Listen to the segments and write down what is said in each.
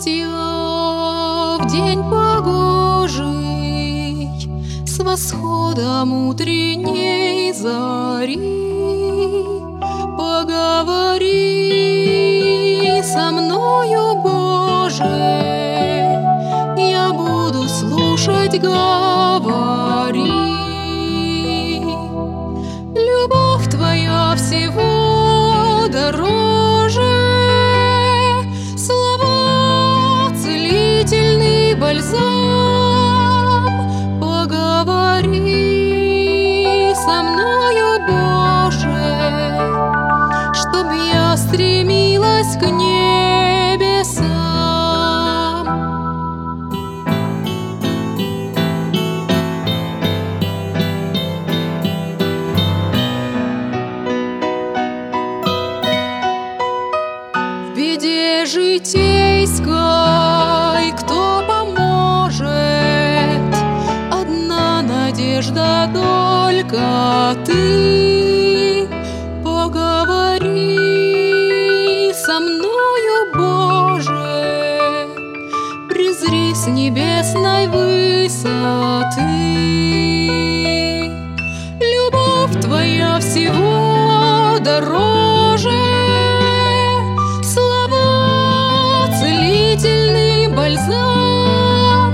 счастья в день погожий, с восходом утренней зари. Поговори со мною, Боже, я буду слушать, говори. Любовь Твоя всего дороже, слова целительный бальзам. Поговори со мною, Боже, чтоб я стремилась к небесам. В беде житейской кто поможет? Одна надежда только Ты. Поговори со мною, Боже, презри с небесной высоты. Любовь Твоя всего дороже, слова целительный бальзам.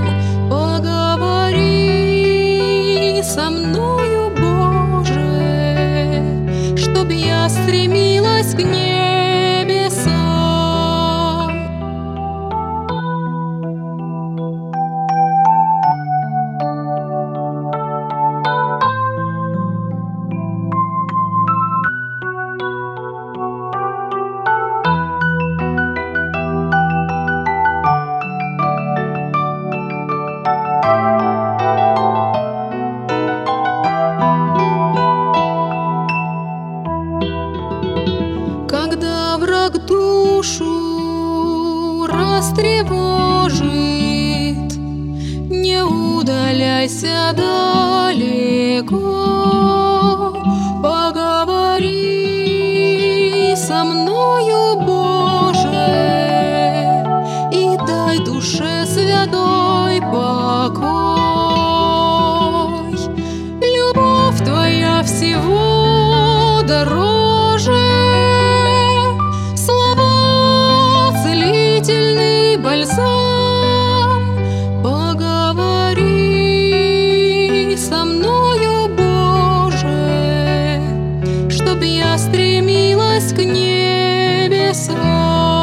Поговори со мною, Боже, чтоб я стремилась к небесам. Когда враг душу растревожит, не удаляйся далеко. Поговори со мною, Боже, и дай душе святой покой. Любовь Твоя всего дороже, бальзам. Поговори со мною, Боже, чтоб я стремилась к небесам.